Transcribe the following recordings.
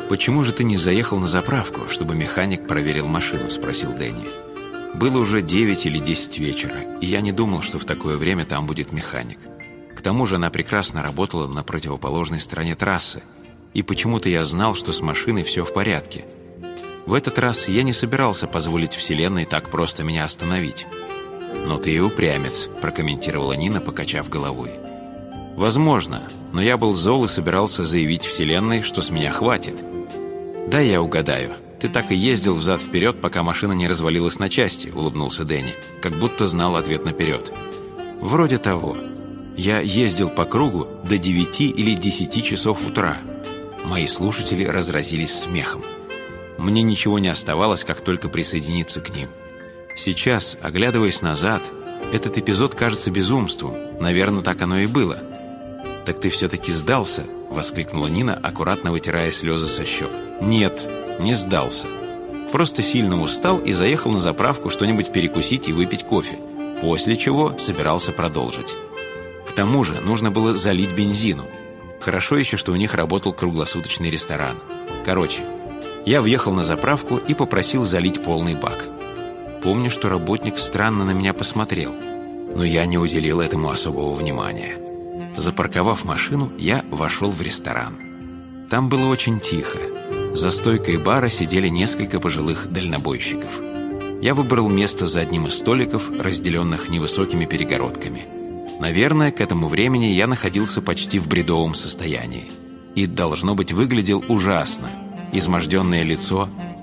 «Почему же ты не заехал на заправку, чтобы механик проверил машину?» – спросил Дэнни. Было уже 9 или 10 вечера, и я не думал, что в такое время там будет механик. К тому же она прекрасно работала на противоположной стороне трассы, и почему-то я знал, что с машиной все в порядке. В этот раз я не собирался позволить Вселенной так просто меня остановить. «Но ты и упрямец», – прокомментировала Нина, покачав головой. «Возможно, но я был зол и собирался заявить Вселенной, что с меня хватит. Да, я угадаю. Ты так и ездил взад-вперед, пока машина не развалилась на части», – улыбнулся Дэнни, как будто знал ответ наперед. «Вроде того. Я ездил по кругу до 9 или 10 часов утра». Мои слушатели разразились смехом. Мне ничего не оставалось, как только присоединиться к ним. Сейчас, оглядываясь назад, этот эпизод кажется безумством. Наверное, так оно и было. «Так ты все-таки сдался?» – воскликнула Нина, аккуратно вытирая слезы со щек. «Нет, не сдался. Просто сильно устал и заехал на заправку что-нибудь перекусить и выпить кофе, после чего собирался продолжить. К тому же нужно было залить бензину. Хорошо еще, что у них работал круглосуточный ресторан. Короче, я въехал на заправку и попросил залить полный бак. Помню, что работник странно на меня посмотрел, но я не уделил этому особого внимания. Запарковав машину, я вошел в ресторан. Там было очень тихо. За стойкой бара сидели несколько пожилых дальнобойщиков. Я выбрал место за одним из столиков, разделенных невысокими перегородками. Наверное, к этому времени я находился почти в бредовом состоянии. И, должно быть, выглядел ужасно. Изможденное лицо,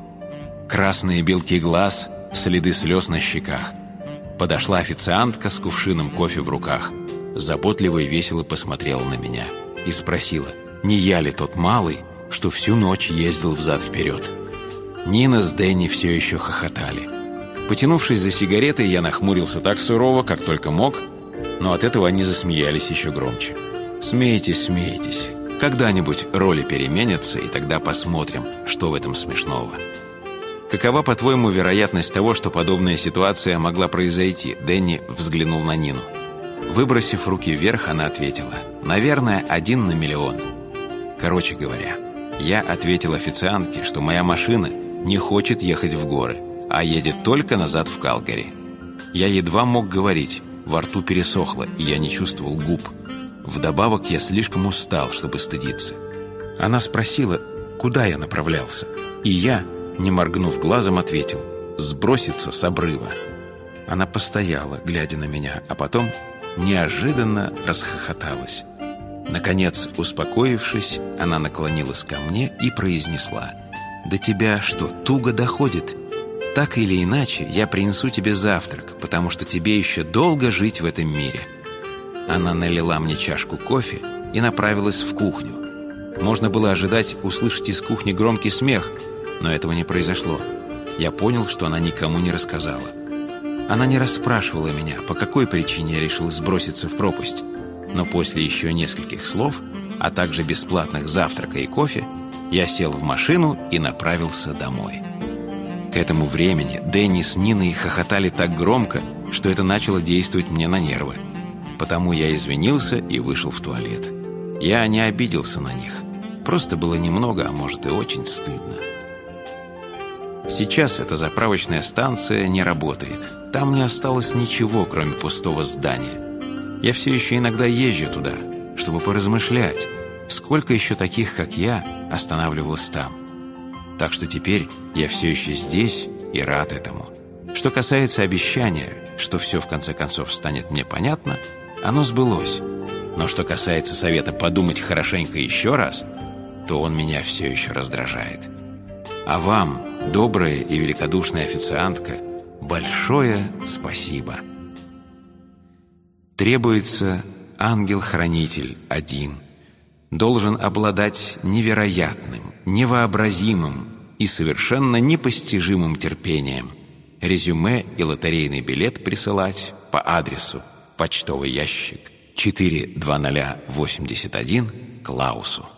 красные белки глаз, следы слез на щеках. Подошла официантка с кувшином кофе в руках, заботливо и весело посмотрела на меня и спросила, не я ли тот малый, что всю ночь ездил взад-вперед. Нина с Дэнни все еще хохотали. Потянувшись за сигаретой, я нахмурился так сурово, как только мог, но от этого они засмеялись еще громче. «Смейтесь, смейтесь. Когда-нибудь роли переменятся, и тогда посмотрим, что в этом смешного». «Какова, по-твоему, вероятность того, что подобная ситуация могла произойти?» Дэнни взглянул на Нину. Выбросив руки вверх, она ответила, «Наверное, 1 на миллион». Короче говоря, я ответил официантке, что моя машина не хочет ехать в горы, а едет только назад в Калгари. Я едва мог говорить, во рту пересохло, и я не чувствовал губ. Вдобавок я слишком устал, чтобы стыдиться. Она спросила, куда я направлялся, и я, не моргнув глазом, ответил, «Сброситься с обрыва». Она постояла, глядя на меня, а потом неожиданно расхохоталась. Наконец, успокоившись, она наклонилась ко мне и произнесла, «До тебя что, туго доходит? Так или иначе, я принесу тебе завтрак, потому что тебе еще долго жить в этом мире». Она налила мне чашку кофе и направилась в кухню. Можно было ожидать услышать из кухни громкий смех, но этого не произошло. Я понял, что она никому не рассказала. Она не расспрашивала меня, по какой причине я решил сброситься в пропасть. Но после еще нескольких слов, а также бесплатных завтрака и кофе, я сел в машину и направился домой. К этому времени Дэнни с Ниной хохотали так громко, что это начало действовать мне на нервы. Потому я извинился и вышел в туалет. Я не обиделся на них. Просто было немного, а может и очень стыдно. Сейчас эта заправочная станция не работает. Там не осталось ничего, кроме пустого здания. Я все еще иногда езжу туда, чтобы поразмышлять, сколько еще таких, как я, останавливалось там. Так что теперь я все еще здесь и рад этому. Что касается обещания, что все в конце концов станет мне понятно, оно сбылось. Но что касается совета подумать хорошенько еще раз, то он меня все еще раздражает. А вам, добрая и великодушная официантка, большое спасибо. Требуется ангел-хранитель один. Должен обладать невероятным, невообразимым и совершенно непостижимым терпением. Резюме и лотерейный билет присылать по адресу почтовый ящик 42081 Клаусу.